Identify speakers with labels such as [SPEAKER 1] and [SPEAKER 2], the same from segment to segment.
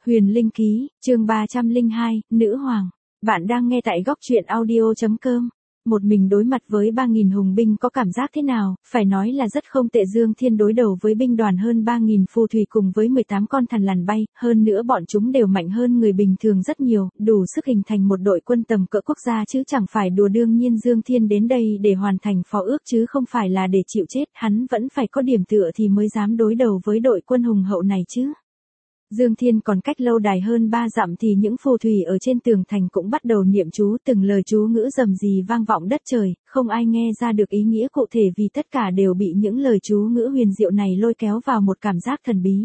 [SPEAKER 1] Huyền Linh Ký, chương 302, Nữ Hoàng. Bạn đang nghe tại góc truyện audio.com. Một mình đối mặt với 3.000 hùng binh có cảm giác thế nào? Phải nói là rất không tệ. Dương Thiên đối đầu với binh đoàn hơn 3.000 phù thủy cùng với 18 con thằn lằn bay, hơn nữa bọn chúng đều mạnh hơn người bình thường rất nhiều, đủ sức hình thành một đội quân tầm cỡ quốc gia chứ chẳng phải đùa. Đương nhiên Dương Thiên đến đây để hoàn thành phó ước chứ không phải là để chịu chết, hắn vẫn phải có điểm tựa thì mới dám đối đầu với đội quân hùng hậu này chứ. Dương Thiên còn cách lâu đài hơn 3 dặm thì những phù thủy ở trên tường thành cũng bắt đầu niệm chú, từng lời chú ngữ rầm rì vang vọng đất trời, không ai nghe ra được ý nghĩa cụ thể vì tất cả đều bị những lời chú ngữ huyền diệu này lôi kéo vào một cảm giác thần bí.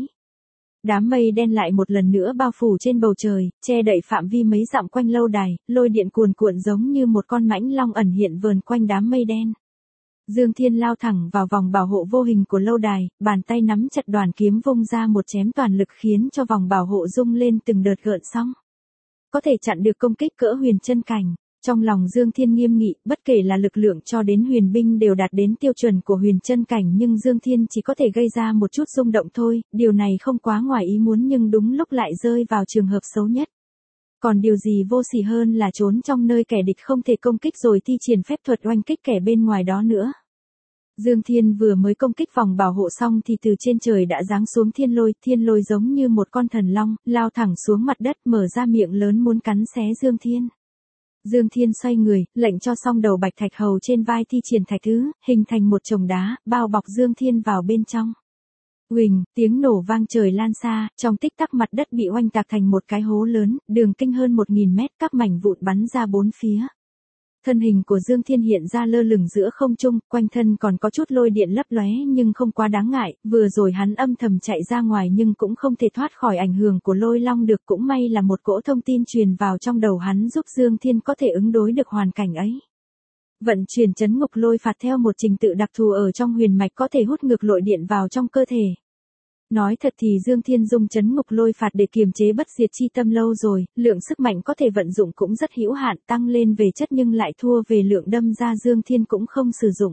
[SPEAKER 1] Đám mây đen lại một lần nữa bao phủ trên bầu trời, che đậy phạm vi mấy dặm quanh lâu đài, lôi điện cuồn cuộn giống như một con mãnh long ẩn hiện vờn quanh đám mây đen. Dương Thiên lao thẳng vào vòng bảo hộ vô hình của lâu đài, bàn tay nắm chặt đoàn kiếm vung ra một chém toàn lực khiến cho vòng bảo hộ rung lên từng đợt gợn sóng. Có thể chặn được công kích cỡ huyền chân cảnh. Trong lòng Dương Thiên nghiêm nghị, bất kể là lực lượng cho đến huyền binh đều đạt đến tiêu chuẩn của huyền chân cảnh, nhưng Dương Thiên chỉ có thể gây ra một chút rung động thôi, điều này không quá ngoài ý muốn nhưng đúng lúc lại rơi vào trường hợp xấu nhất. Còn điều gì vô sỉ hơn là trốn trong nơi kẻ địch không thể công kích rồi thi triển phép thuật oanh kích kẻ bên ngoài đó nữa. Dương Thiên vừa mới công kích vòng bảo hộ xong thì từ trên trời đã giáng xuống thiên lôi giống như một con thần long, lao thẳng xuống mặt đất mở ra miệng lớn muốn cắn xé Dương Thiên. Dương Thiên xoay người, lệnh cho song đầu bạch thạch hầu trên vai thi triển thạch thứ, hình thành một chồng đá, bao bọc Dương Thiên vào bên trong. Huỳnh, tiếng nổ vang trời lan xa, trong tích tắc mặt đất bị oanh tạc thành một cái hố lớn, đường kinh hơn 1.000 mét, các mảnh vụn bắn ra bốn phía. Thân hình của Dương Thiên hiện ra lơ lửng giữa không trung, quanh thân còn có chút lôi điện lấp lóe nhưng không quá đáng ngại, vừa rồi hắn âm thầm chạy ra ngoài nhưng cũng không thể thoát khỏi ảnh hưởng của lôi long được, cũng may là một cỗ thông tin truyền vào trong đầu hắn giúp Dương Thiên có thể ứng đối được hoàn cảnh ấy. Vận chuyển chấn ngục lôi phạt theo một trình tự đặc thù ở trong huyền mạch có thể hút ngược lôi điện vào trong cơ thể. Nói thật thì Dương Thiên dùng chấn ngục lôi phạt để kiềm chế bất diệt chi tâm lâu rồi, lượng sức mạnh có thể vận dụng cũng rất hữu hạn, tăng lên về chất nhưng lại thua về lượng, đâm ra Dương Thiên cũng không sử dụng.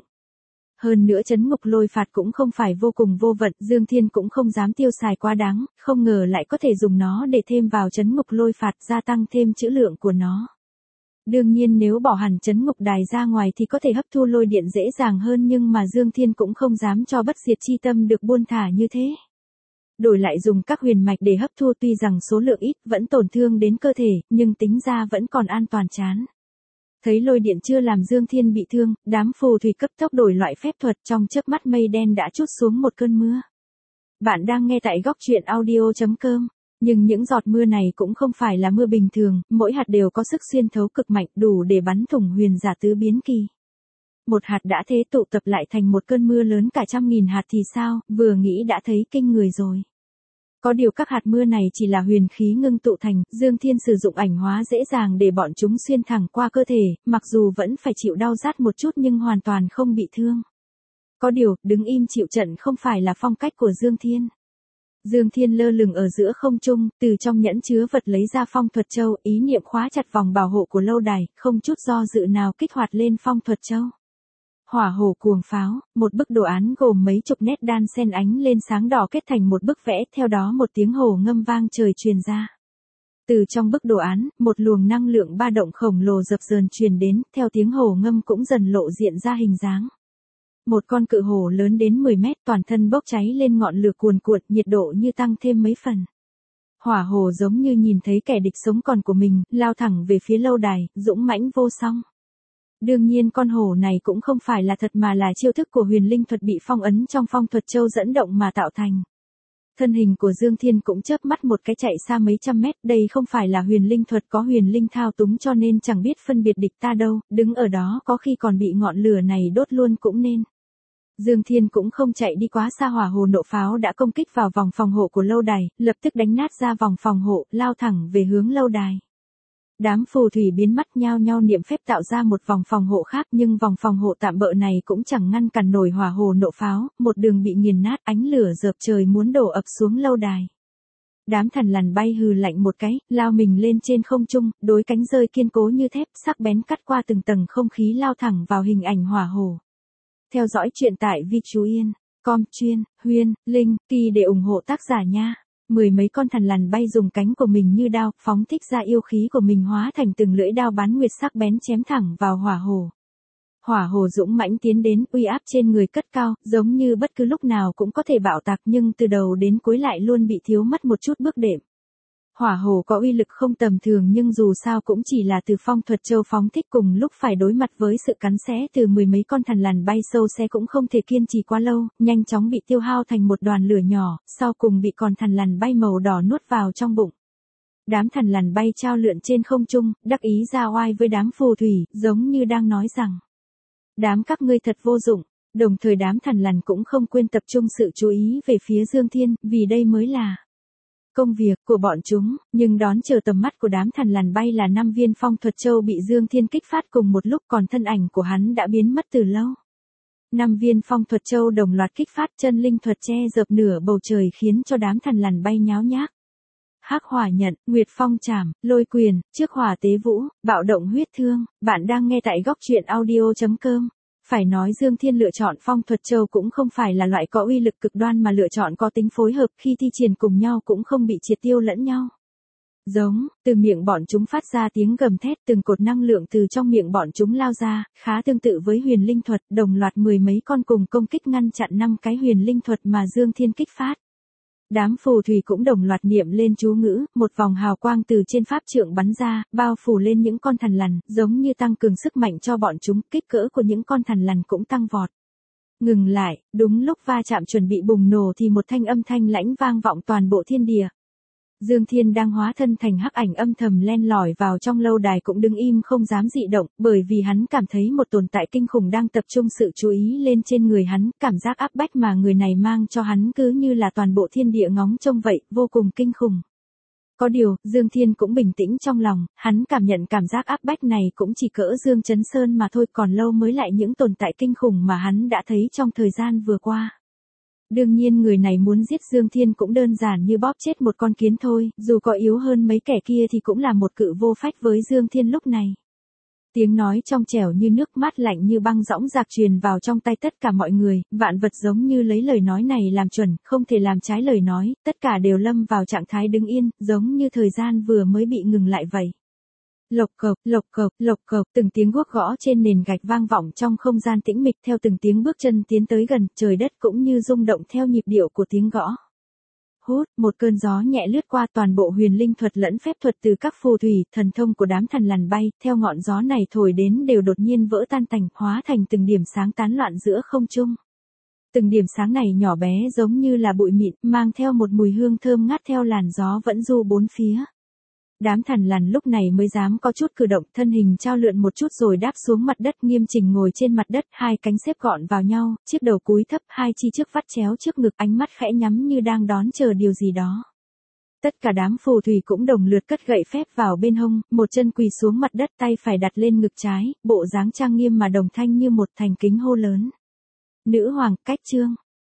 [SPEAKER 1] Hơn nữa chấn ngục lôi phạt cũng không phải vô cùng vô vận, Dương Thiên cũng không dám tiêu xài quá đáng, không ngờ lại có thể dùng nó để thêm vào chấn ngục lôi phạt, gia tăng thêm trữ lượng của nó. Đương nhiên nếu bỏ hẳn chấn ngục đài ra ngoài thì có thể hấp thu lôi điện dễ dàng hơn, nhưng mà Dương Thiên cũng không dám cho bất diệt chi tâm được buôn thả như thế. Đổi lại dùng các huyền mạch để hấp thu, tuy rằng số lượng ít vẫn tổn thương đến cơ thể, nhưng tính ra vẫn còn an toàn chán. Thấy lôi điện chưa làm Dương Thiên bị thương, đám phù thủy cấp tốc đổi loại phép thuật, trong chớp mắt mây đen đã trút xuống một cơn mưa. Bạn đang nghe tại góc truyện audio.com. Nhưng những giọt mưa này cũng không phải là mưa bình thường, mỗi hạt đều có sức xuyên thấu cực mạnh, đủ để bắn thủng huyền giả tứ biến kỳ. Một hạt đã thế tụ tập lại thành một cơn mưa lớn cả 100.000 hạt thì sao, vừa nghĩ đã thấy kinh người rồi. Có điều các hạt mưa này chỉ là huyền khí ngưng tụ thành, Dương Thiên sử dụng ảnh hóa dễ dàng để bọn chúng xuyên thẳng qua cơ thể, mặc dù vẫn phải chịu đau rát một chút nhưng hoàn toàn không bị thương. Có điều, đứng im chịu trận không phải là phong cách của Dương Thiên. Dương Thiên lơ lửng ở giữa không trung, từ trong nhẫn chứa vật lấy ra phong thuật châu, ý niệm khóa chặt vòng bảo hộ của lâu đài, không chút do dự nào kích hoạt lên phong thuật châu. Hỏa hổ cuồng pháo, một bức đồ án gồm mấy chục nét đan xen ánh lên sáng đỏ kết thành một bức vẽ, theo đó một tiếng hổ ngâm vang trời truyền ra. Từ trong bức đồ án, một luồng năng lượng ba động khổng lồ dập dờn truyền đến, theo tiếng hổ ngâm cũng dần lộ diện ra hình dáng. Một con cự hổ lớn đến 10 mét, toàn thân bốc cháy lên ngọn lửa cuồn cuộn, nhiệt độ như tăng thêm mấy phần. Hỏa hổ giống như nhìn thấy kẻ địch sống còn của mình, lao thẳng về phía lâu đài, dũng mãnh vô song. Đương nhiên con hổ này cũng không phải là thật mà là chiêu thức của huyền linh thuật bị phong ấn trong phong thuật châu dẫn động mà tạo thành. Thân hình của Dương Thiên cũng chớp mắt một cái chạy xa mấy trăm mét, đây không phải là huyền linh thuật có huyền linh thao túng cho nên chẳng biết phân biệt địch ta đâu, đứng ở đó có khi còn bị ngọn lửa này đốt luôn cũng nên. Dương Thiên cũng không chạy đi quá xa, hỏa hồ nộ pháo đã công kích vào vòng phòng hộ của lâu đài, lập tức đánh nát ra vòng phòng hộ, lao thẳng về hướng lâu đài. Đám phù thủy biến mắt nhao nhao niệm phép tạo ra một vòng phòng hộ khác, nhưng vòng phòng hộ tạm bợ này cũng chẳng ngăn cản nổi hỏa hồ nộ pháo, một đường bị nghiền nát, ánh lửa rợp trời muốn đổ ập xuống lâu đài. Đám thằn lằn bay hừ lạnh một cái, lao mình lên trên không trung, đối cánh rơi kiên cố như thép, sắc bén cắt qua từng tầng không khí lao thẳng vào hình ảnh hỏa hồ. Theo dõi chuyện tại Vi Chú Yên, com chuyên, Huyên, Linh, Kỳ để ủng hộ tác giả nha. Mười mấy con thằn lằn bay dùng cánh của mình như đao, phóng thích ra yêu khí của mình hóa thành từng lưỡi đao bán nguyệt sắc bén chém thẳng vào hỏa hồ. Hỏa hồ dũng mãnh tiến đến, uy áp trên người cất cao, giống như bất cứ lúc nào cũng có thể bạo tạc, nhưng từ đầu đến cuối lại luôn bị thiếu mất một chút bước đệm. Hỏa hồ có uy lực không tầm thường, nhưng dù sao cũng chỉ là từ phong thuật châu phóng thích, cùng lúc phải đối mặt với sự cắn xé từ mười mấy con thằn lằn bay sâu xe cũng không thể kiên trì quá lâu, nhanh chóng bị tiêu hao thành một đoàn lửa nhỏ, sau cùng bị con thằn lằn bay màu đỏ nuốt vào trong bụng. Đám thằn lằn bay trao lượn trên không trung, đắc ý ra oai với đám phù thủy, giống như đang nói rằng: đám các ngươi thật vô dụng. Đồng thời đám thằn lằn cũng không quên tập trung sự chú ý về phía Dương Thiên, vì đây mới là công việc của bọn chúng, nhưng đón chờ tầm mắt của đám thằn lằn bay là 5 viên phong thuật châu bị Dương Thiên kích phát cùng một lúc, còn thân ảnh của hắn đã biến mất từ lâu. 5 viên phong thuật châu đồng loạt kích phát, chân linh thuật che dập nửa bầu trời khiến cho đám thằn lằn bay nháo nhác. Hắc hỏa nhận, Nguyệt phong trảm, lôi quyền, trước hỏa tế vũ, bạo động huyết thương. Bạn đang nghe tại góc truyện audio.com. Phải nói Dương Thiên lựa chọn phong thuật châu cũng không phải là loại có uy lực cực đoan, mà lựa chọn có tính phối hợp, khi thi triển cùng nhau cũng không bị triệt tiêu lẫn nhau. Giống, từ miệng bọn chúng phát ra tiếng gầm thét, từng cột năng lượng từ trong miệng bọn chúng lao ra, khá tương tự với huyền linh thuật, đồng loạt mười mấy con cùng công kích ngăn chặn 5 cái huyền linh thuật mà Dương Thiên kích phát. Đám phù thủy cũng đồng loạt niệm lên chú ngữ, một vòng hào quang từ trên pháp trượng bắn ra, bao phủ lên những con thằn lằn, giống như tăng cường sức mạnh cho bọn chúng, kích cỡ của những con thằn lằn cũng tăng vọt. Ngừng lại, đúng lúc va chạm chuẩn bị bùng nổ thì một thanh âm thanh lãnh vang vọng toàn bộ thiên địa. Dương Thiên đang hóa thân thành hắc ảnh âm thầm len lỏi vào trong lâu đài cũng đứng im không dám dị động, bởi vì hắn cảm thấy một tồn tại kinh khủng đang tập trung sự chú ý lên trên người hắn, cảm giác áp bách mà người này mang cho hắn cứ như là toàn bộ thiên địa ngóng trông vậy, vô cùng kinh khủng. Có điều, Dương Thiên cũng bình tĩnh trong lòng, hắn cảm nhận cảm giác áp bách này cũng chỉ cỡ Dương Chấn Sơn mà thôi, còn lâu mới lại những tồn tại kinh khủng mà hắn đã thấy trong thời gian vừa qua. Đương nhiên người này muốn giết Dương Thiên cũng đơn giản như bóp chết một con kiến thôi, dù có yếu hơn mấy kẻ kia thì cũng là một cự vô phách với Dương Thiên lúc này. Tiếng nói trong trẻo như nước, mát lạnh như băng dõng dạc truyền vào trong tai tất cả mọi người, vạn vật giống như lấy lời nói này làm chuẩn, không thể làm trái lời nói, tất cả đều lâm vào trạng thái đứng yên, giống như thời gian vừa mới bị ngừng lại vậy. Lộc cộc, lộc cộc, lộc cộc, từng tiếng guốc gõ trên nền gạch vang vọng trong không gian tĩnh mịch, theo từng tiếng bước chân tiến tới gần, trời đất cũng như rung động theo nhịp điệu của tiếng gõ. Hút, một cơn gió nhẹ lướt qua, toàn bộ huyền linh thuật lẫn phép thuật từ các phù thủy, thần thông của đám thằn lằn bay, theo ngọn gió này thổi đến đều đột nhiên vỡ tan tành, hóa thành từng điểm sáng tán loạn giữa không trung. Từng điểm sáng này nhỏ bé giống như là bụi mịn, mang theo một mùi hương thơm ngát theo làn gió vẫn du bốn phía. Đám thằn lằn lúc này mới dám có chút cử động, thân hình trao lượn một chút rồi đáp xuống mặt đất, nghiêm chỉnh ngồi trên mặt đất, hai cánh xếp gọn vào nhau, chiếc đầu cúi thấp, hai chi trước vắt chéo trước ngực, ánh mắt khẽ nhắm như đang đón chờ điều gì đó. Tất cả đám phù thủy cũng đồng lượt cất gậy phép vào bên hông, một chân quỳ xuống mặt đất, tay phải đặt lên ngực trái, bộ dáng trang nghiêm mà đồng thanh như một thành kính hô lớn: Nữ hoàng, cách chương.